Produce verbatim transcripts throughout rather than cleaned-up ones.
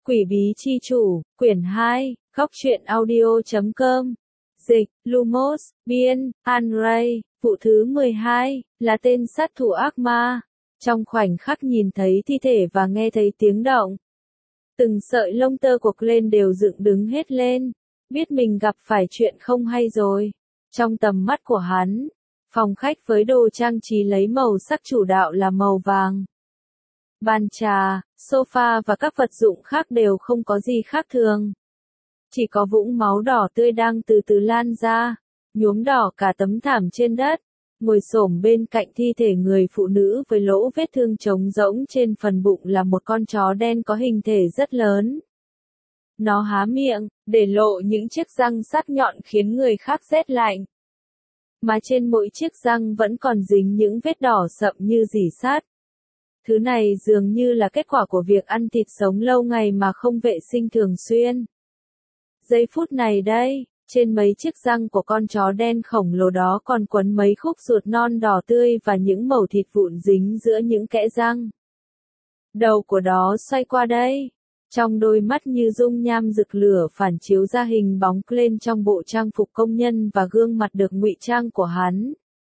Quỷ bí chi chủ, quyển hai, góc truyện audio chấm com. Dịch, Lumos, biên, An-Ray, vụ thứ mười hai, là tên sát thủ ác ma. Trong khoảnh khắc nhìn thấy thi thể và nghe thấy tiếng động, từng sợi lông tơ của Glenn đều dựng đứng hết lên, biết mình gặp phải chuyện không hay rồi. Trong tầm mắt của hắn, phòng khách với đồ trang trí lấy màu sắc chủ đạo là màu vàng. Bàn trà, sofa và các vật dụng khác đều không có gì khác thường. Chỉ có vũng máu đỏ tươi đang từ từ lan ra, nhuốm đỏ cả tấm thảm trên đất. Ngồi xổm bên cạnh thi thể người phụ nữ với lỗ vết thương trống rỗng trên phần bụng là một con chó đen có hình thể rất lớn. Nó há miệng, để lộ những chiếc răng sắc nhọn khiến người khác rét lạnh. Mà trên mỗi chiếc răng vẫn còn dính những vết đỏ sậm như rỉ sắt. Thứ này dường như là kết quả của việc ăn thịt sống lâu ngày mà không vệ sinh thường xuyên. Giây phút này đây, trên mấy chiếc răng của con chó đen khổng lồ đó còn quấn mấy khúc ruột non đỏ tươi và những mẩu thịt vụn dính giữa những kẽ răng. Đầu của nó xoay qua đây, trong đôi mắt như dung nham rực lửa phản chiếu ra hình bóng lên trong bộ trang phục công nhân và gương mặt được ngụy trang của hắn.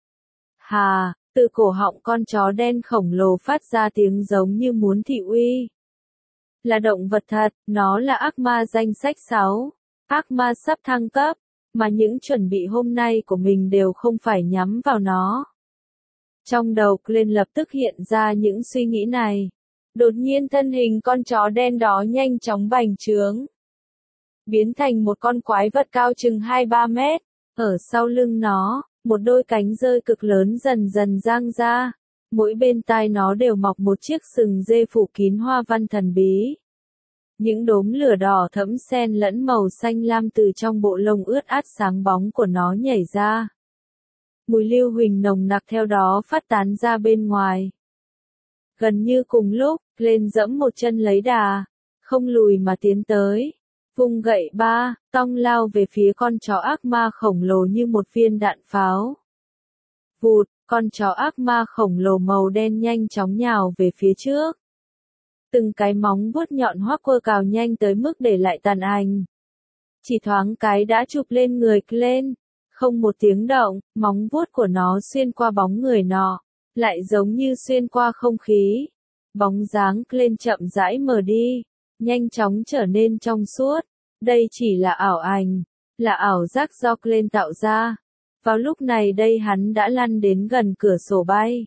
Hà, từ cổ họng con chó đen khổng lồ phát ra tiếng giống như muốn thị uy. Là động vật thật, nó là ác ma danh sách sáu. Ác ma sắp thăng cấp, mà những chuẩn bị hôm nay của mình đều không phải nhắm vào nó. Trong đầu Glenn lập tức hiện ra những suy nghĩ này. Đột nhiên thân hình con chó đen đó nhanh chóng bành trướng, biến thành một con quái vật cao chừng hai ba mét. Ở sau lưng nó, một đôi cánh rơi cực lớn dần dần dang ra. Mỗi bên tai nó đều mọc một chiếc sừng dê phủ kín hoa văn thần bí. Những đốm lửa đỏ thẫm xen lẫn màu xanh lam từ trong bộ lông ướt át sáng bóng của nó nhảy ra. Mùi lưu huỳnh nồng nặc theo đó phát tán ra bên ngoài. Gần như cùng lúc, Glenn dẫm một chân lấy đà, không lùi mà tiến tới. Vung gậy ba, tong lao về phía con chó ác ma khổng lồ như một viên đạn pháo. Vụt, con chó ác ma khổng lồ màu đen nhanh chóng nhào về phía trước. Từng cái móng vuốt nhọn hoắt quơ cào nhanh tới mức để lại tàn ảnh. Chỉ thoáng cái đã chụp lên người Glenn. Không một tiếng động, móng vuốt của nó xuyên qua bóng người nọ, lại giống như xuyên qua không khí. Bóng dáng Glenn chậm rãi mờ đi, nhanh chóng trở nên trong suốt. Đây chỉ là ảo ảnh, là ảo giác do Glenn tạo ra. Vào lúc này đây hắn đã lăn đến gần cửa sổ bay.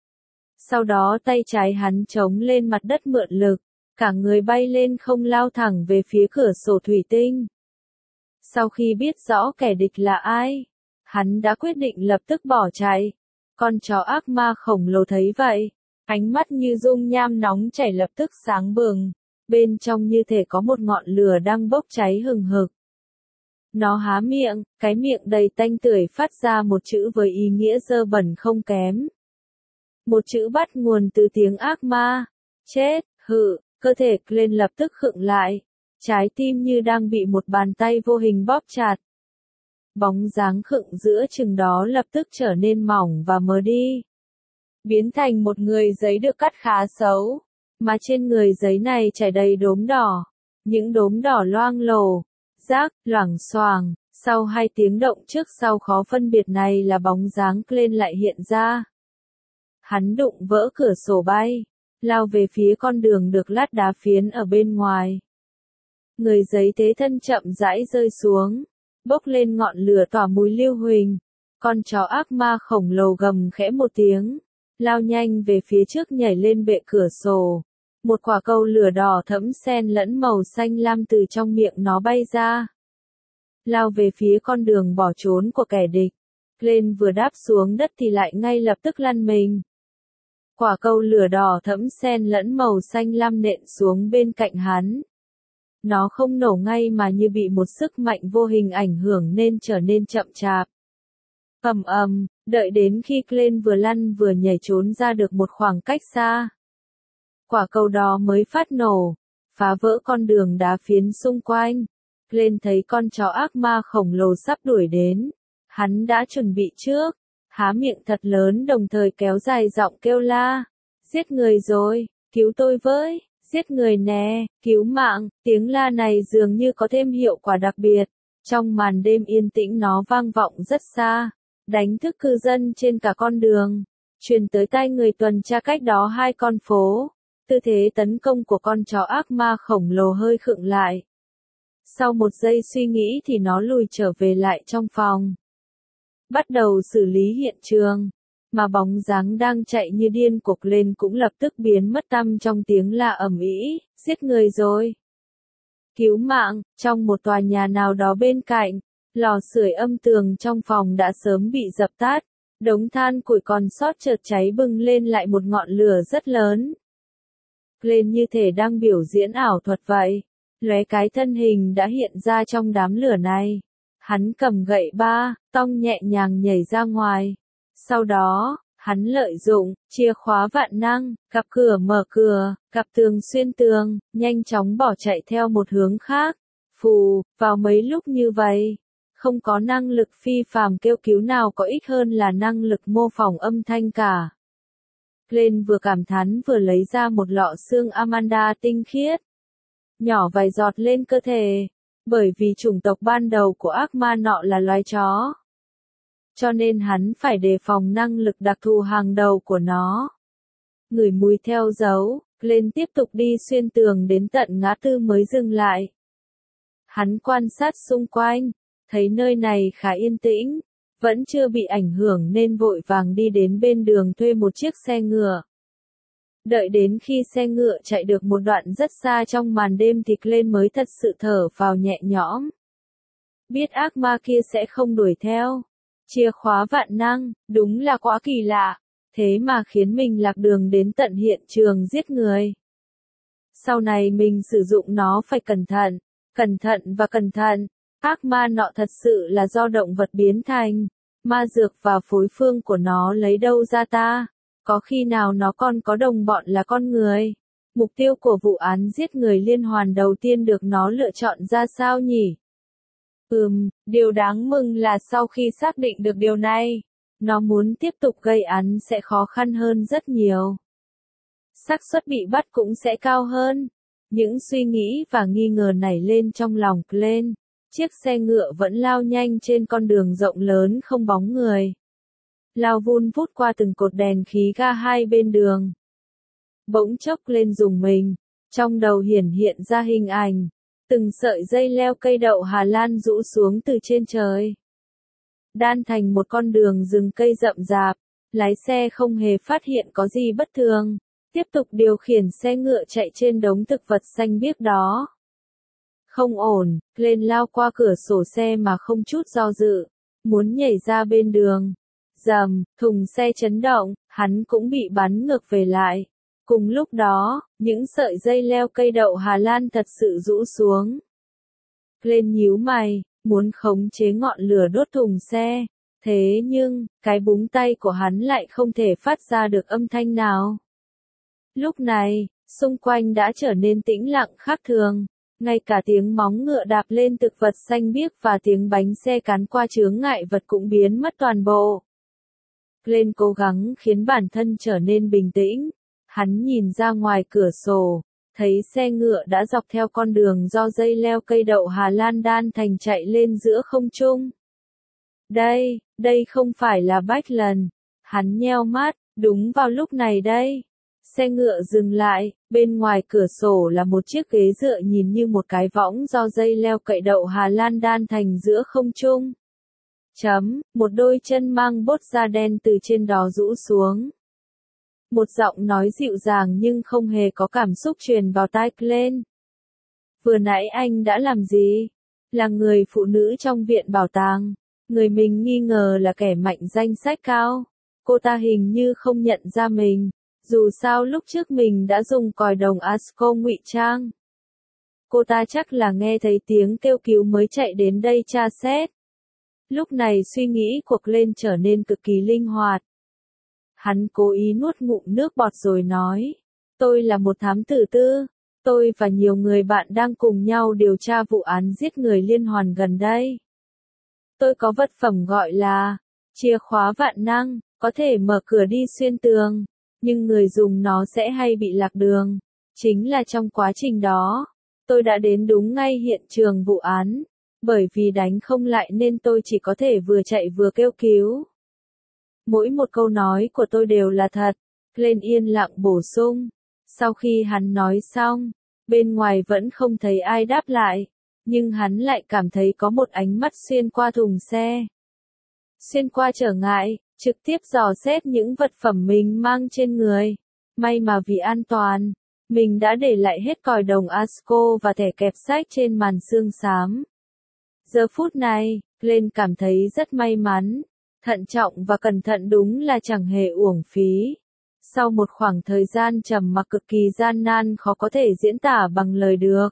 Sau đó tay trái hắn chống lên mặt đất mượn lực, cả người bay lên không lao thẳng về phía cửa sổ thủy tinh. Sau khi biết rõ kẻ địch là ai, hắn đã quyết định lập tức bỏ chạy. Con chó ác ma khổng lồ thấy vậy, ánh mắt như dung nham nóng chảy lập tức sáng bừng, bên trong như thể có một ngọn lửa đang bốc cháy hừng hực. Nó há miệng, cái miệng đầy tanh tưởi phát ra một chữ với ý nghĩa dơ bẩn không kém. Một chữ bắt nguồn từ tiếng ác ma. Chết, hự, cơ thể Glenn lập tức khựng lại. Trái tim như đang bị một bàn tay vô hình bóp chặt. Bóng dáng khựng giữa chừng đó lập tức trở nên mỏng và mờ đi. Biến thành một người giấy được cắt khá xấu. Mà trên người giấy này chảy đầy đốm đỏ. Những đốm đỏ loang lổ, rác, loảng xoàng. Sau hai tiếng động trước sau khó phân biệt này là bóng dáng Glenn lại hiện ra. Hắn đụng vỡ cửa sổ bay, lao về phía con đường được lát đá phiến ở bên ngoài. Người giấy thế thân chậm rãi rơi xuống, bốc lên ngọn lửa tỏa mùi lưu huỳnh. Con chó ác ma khổng lồ gầm khẽ một tiếng, lao nhanh về phía trước nhảy lên bệ cửa sổ. Một quả cầu lửa đỏ thẫm xen lẫn màu xanh lam từ trong miệng nó bay ra, lao về phía con đường bỏ trốn của kẻ địch. Glenn vừa đáp xuống đất thì lại ngay lập tức lăn mình. Quả cầu lửa đỏ thẫm xen lẫn màu xanh lam nện xuống bên cạnh hắn. Nó không nổ ngay mà như bị một sức mạnh vô hình ảnh hưởng nên trở nên chậm chạp. Ầm ầm, đợi đến khi Glenn vừa lăn vừa nhảy trốn ra được một khoảng cách xa, quả cầu đó mới phát nổ, phá vỡ con đường đá phiến xung quanh. Glenn thấy con chó ác ma khổng lồ sắp đuổi đến. Hắn đã chuẩn bị trước, há miệng thật lớn đồng thời kéo dài giọng kêu la. Giết người rồi, cứu tôi với, Giết người nè, cứu mạng, tiếng la này dường như có thêm hiệu quả đặc biệt. Trong màn đêm yên tĩnh nó vang vọng rất xa, đánh thức cư dân trên cả con đường, truyền tới tai người tuần tra cách đó hai con phố. Tư thế tấn công của con chó ác ma khổng lồ hơi khựng lại. Sau một giây suy nghĩ thì nó lùi trở về lại trong phòng. Bắt đầu xử lý hiện trường, mà bóng dáng đang chạy như điên của lên cũng lập tức biến mất tăm trong tiếng la ầm ĩ, giết người rồi. Cứu mạng, trong một tòa nhà nào đó bên cạnh, lò sưởi âm tường trong phòng đã sớm bị dập tắt, đống than củi còn sót chợt cháy bừng lên lại một ngọn lửa rất lớn. Lên như thể đang biểu diễn ảo thuật vậy, lóe cái thân hình đã hiện ra trong đám lửa này. Hắn cầm gậy ba, tong nhẹ nhàng nhảy ra ngoài. Sau đó, hắn lợi dụng chìa khóa vạn năng, cặp cửa mở cửa, cặp tường xuyên tường, nhanh chóng bỏ chạy theo một hướng khác. Phù, vào mấy lúc như vậy, không có năng lực phi phàm kêu cứu nào có ích hơn là năng lực mô phỏng âm thanh cả. Glenn vừa cảm thán vừa lấy ra một lọ xương Amanda tinh khiết. Nhỏ vài giọt lên cơ thể, bởi vì chủng tộc ban đầu của ác ma nọ là loài chó. Cho nên hắn phải đề phòng năng lực đặc thù hàng đầu của nó. Ngửi mùi theo dấu, Glenn tiếp tục đi xuyên tường đến tận ngã tư mới dừng lại. Hắn quan sát xung quanh, thấy nơi này khá yên tĩnh, vẫn chưa bị ảnh hưởng nên vội vàng đi đến bên đường thuê một chiếc xe ngựa. Đợi đến khi xe ngựa chạy được một đoạn rất xa trong màn đêm thì Glenn mới thật sự thở phào nhẹ nhõm. Biết ác ma kia sẽ không đuổi theo. Chìa khóa vạn năng, đúng là quá kỳ lạ, thế mà khiến mình lạc đường đến tận hiện trường giết người. Sau này mình sử dụng nó phải cẩn thận, cẩn thận và cẩn thận. Ác ma nọ thật sự là do động vật biến thành, ma dược và phối phương của nó lấy đâu ra ta? Có khi nào nó còn có đồng bọn là con người? Mục tiêu của vụ án giết người liên hoàn đầu tiên được nó lựa chọn ra sao nhỉ? Ừm, điều đáng mừng là sau khi xác định được điều này, nó muốn tiếp tục gây án sẽ khó khăn hơn rất nhiều. Xác suất bị bắt cũng sẽ cao hơn. Những suy nghĩ và nghi ngờ nảy lên trong lòng Glenn. Chiếc xe ngựa vẫn lao nhanh trên con đường rộng lớn không bóng người. Lao vun vút qua từng cột đèn khí ga hai bên đường. Bỗng chốc lên dùng mình, trong đầu hiển hiện ra hình ảnh. Từng sợi dây leo cây đậu Hà Lan rũ xuống từ trên trời. Đan thành một con đường rừng cây rậm rạp, lái xe không hề phát hiện có gì bất thường. Tiếp tục điều khiển xe ngựa chạy trên đống thực vật xanh biếc đó. Không ổn, Glenn lao qua cửa sổ xe mà không chút do dự, muốn nhảy ra bên đường. Rầm, thùng xe chấn động, hắn cũng bị bắn ngược về lại. Cùng lúc đó, những sợi dây leo cây đậu Hà Lan thật sự rũ xuống. Glenn nhíu mày, muốn khống chế ngọn lửa đốt thùng xe. Thế nhưng, cái búng tay của hắn lại không thể phát ra được âm thanh nào. Lúc này, xung quanh đã trở nên tĩnh lặng khác thường. Ngay cả tiếng móng ngựa đạp lên thực vật xanh biếc và tiếng bánh xe cán qua chướng ngại vật cũng biến mất toàn bộ. Glenn cố gắng khiến bản thân trở nên bình tĩnh. Hắn nhìn ra ngoài cửa sổ, thấy xe ngựa đã dọc theo con đường do dây leo cây đậu Hà Lan đan thành chạy lên giữa không trung. Đây, đây không phải là Backlund. Hắn nheo mắt, đúng vào lúc này đây. Xe ngựa dừng lại, bên ngoài cửa sổ là một chiếc ghế dựa nhìn như một cái võng do dây leo cậy đậu Hà Lan đan thành giữa không trung. Chấm, một đôi chân mang bốt da đen từ trên đó rũ xuống. Một giọng nói dịu dàng nhưng không hề có cảm xúc truyền vào tai Glenn. Vừa nãy anh đã làm gì? Là người phụ nữ trong viện bảo tàng. Người mình nghi ngờ là kẻ mạnh danh sách cao. Cô ta hình như không nhận ra mình. Dù sao lúc trước mình đã dùng còi đồng Asco ngụy trang. Cô ta chắc là nghe thấy tiếng kêu cứu mới chạy đến đây tra xét. Lúc này suy nghĩ của Glenn trở nên cực kỳ linh hoạt. Hắn cố ý nuốt ngụm nước bọt rồi nói. Tôi là một thám tử tư. Tôi và nhiều người bạn đang cùng nhau điều tra vụ án giết người liên hoàn gần đây. Tôi có vật phẩm gọi là chìa khóa vạn năng, có thể mở cửa đi xuyên tường. Nhưng người dùng nó sẽ hay bị lạc đường. Chính là trong quá trình đó, tôi đã đến đúng ngay hiện trường vụ án, bởi vì đánh không lại nên tôi chỉ có thể vừa chạy vừa kêu cứu. Mỗi một câu nói của tôi đều là thật, Glenn yên lặng bổ sung. Sau khi hắn nói xong, bên ngoài vẫn không thấy ai đáp lại, nhưng hắn lại cảm thấy có một ánh mắt xuyên qua thùng xe. Xuyên qua trở ngại, trực tiếp dò xét những vật phẩm mình mang trên người. May mà vì an toàn, mình đã để lại hết còi đồng Asco và thẻ kẹp sách trên màn xương xám. Giờ phút này, Glenn cảm thấy rất may mắn, thận trọng và cẩn thận đúng là chẳng hề uổng phí. Sau một khoảng thời gian trầm mặc cực kỳ gian nan khó có thể diễn tả bằng lời được.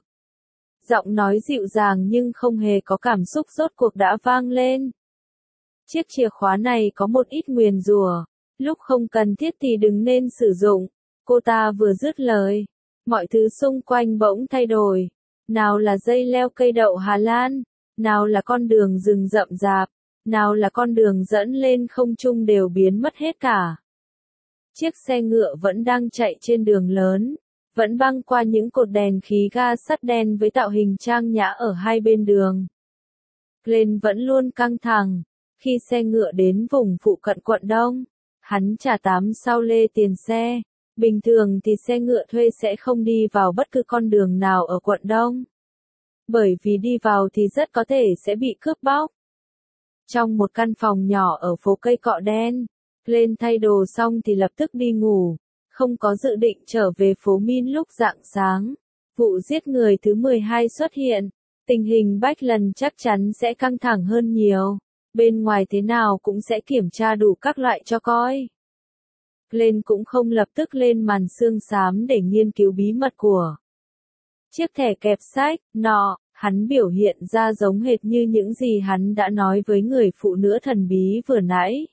Giọng nói dịu dàng nhưng không hề có cảm xúc rốt cuộc đã vang lên. Chiếc chìa khóa này có một ít nguyền rủa, lúc không cần thiết thì đừng nên sử dụng. Cô ta vừa dứt lời, mọi thứ xung quanh bỗng thay đổi. Nào là dây leo cây đậu Hà Lan, nào là con đường rừng rậm rạp, nào là con đường dẫn lên không trung đều biến mất hết cả. Chiếc xe ngựa vẫn đang chạy trên đường lớn, vẫn băng qua những cột đèn khí ga sắt đen với tạo hình trang nhã ở hai bên đường. Glenn vẫn luôn căng thẳng. Khi xe ngựa đến vùng phụ cận quận Đông, hắn trả tám sao lê tiền xe. Bình thường thì xe ngựa thuê sẽ không đi vào bất cứ con đường nào ở quận Đông. Bởi vì đi vào thì rất có thể sẽ bị cướp bóc. Trong một căn phòng nhỏ ở phố cây cọ đen, Glenn thay đồ xong thì lập tức đi ngủ, không có dự định trở về phố Min lúc rạng sáng. Vụ giết người thứ mười hai xuất hiện, tình hình Backlund chắc chắn sẽ căng thẳng hơn nhiều. Bên ngoài thế nào cũng sẽ kiểm tra đủ các loại cho coi. Glenn cũng không lập tức lên màn xương xám để nghiên cứu bí mật của chiếc thẻ kẹp sách, nọ, hắn biểu hiện ra giống hệt như những gì hắn đã nói với người phụ nữ thần bí vừa nãy.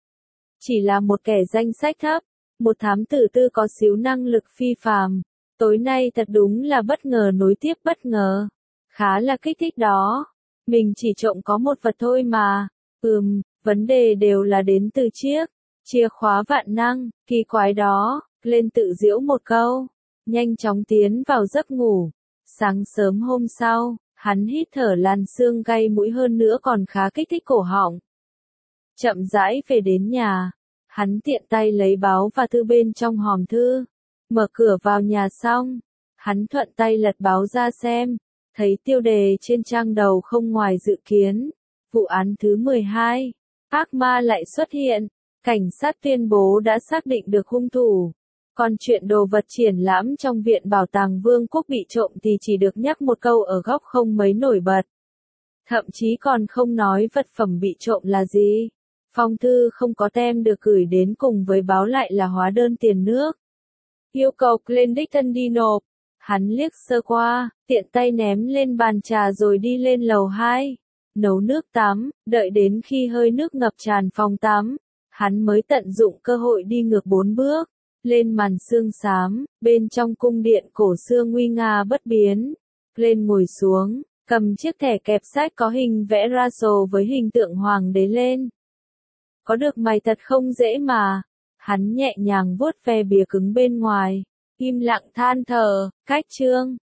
Chỉ là một kẻ danh sách thấp, một thám tử tư có xíu năng lực phi phàm. Tối nay thật đúng là bất ngờ nối tiếp bất ngờ. Khá là kích thích đó. Mình chỉ trộm có một vật thôi mà. Ừm, vấn đề đều là đến từ chiếc chìa khóa vạn năng, kỳ quái đó. Glenn tự giễu một câu, nhanh chóng tiến vào giấc ngủ. Sáng sớm hôm sau, hắn hít thở làn sương gay mũi hơn nữa còn khá kích thích cổ họng. Chậm rãi về đến nhà, hắn tiện tay lấy báo và thư bên trong hòm thư. Mở cửa vào nhà xong, hắn thuận tay lật báo ra xem, thấy tiêu đề trên trang đầu không ngoài dự kiến. Vụ án thứ mười hai, ác ma lại xuất hiện, cảnh sát tuyên bố đã xác định được hung thủ. Còn chuyện đồ vật triển lãm trong Viện Bảo tàng Vương quốc bị trộm thì chỉ được nhắc một câu ở góc không mấy nổi bật. Thậm chí còn không nói vật phẩm bị trộm là gì. Phong thư không có tem được gửi đến cùng với báo lại là hóa đơn tiền nước. Yêu cầu Glenn đi nộp. Hắn liếc sơ qua, tiện tay ném lên bàn trà rồi đi lên lầu hai. Nấu nước tắm, đợi đến khi hơi nước ngập tràn phòng tắm. Hắn mới tận dụng cơ hội đi ngược bốn bước. Lên màn xương xám, bên trong cung điện cổ xưa nguy nga bất biến. Glenn ngồi xuống, cầm chiếc thẻ kẹp sách có hình vẽ Russell với hình tượng hoàng đế lên. Có được mày thật không dễ mà. Hắn nhẹ nhàng vuốt ve bìa cứng bên ngoài, im lặng than thở, cách chương.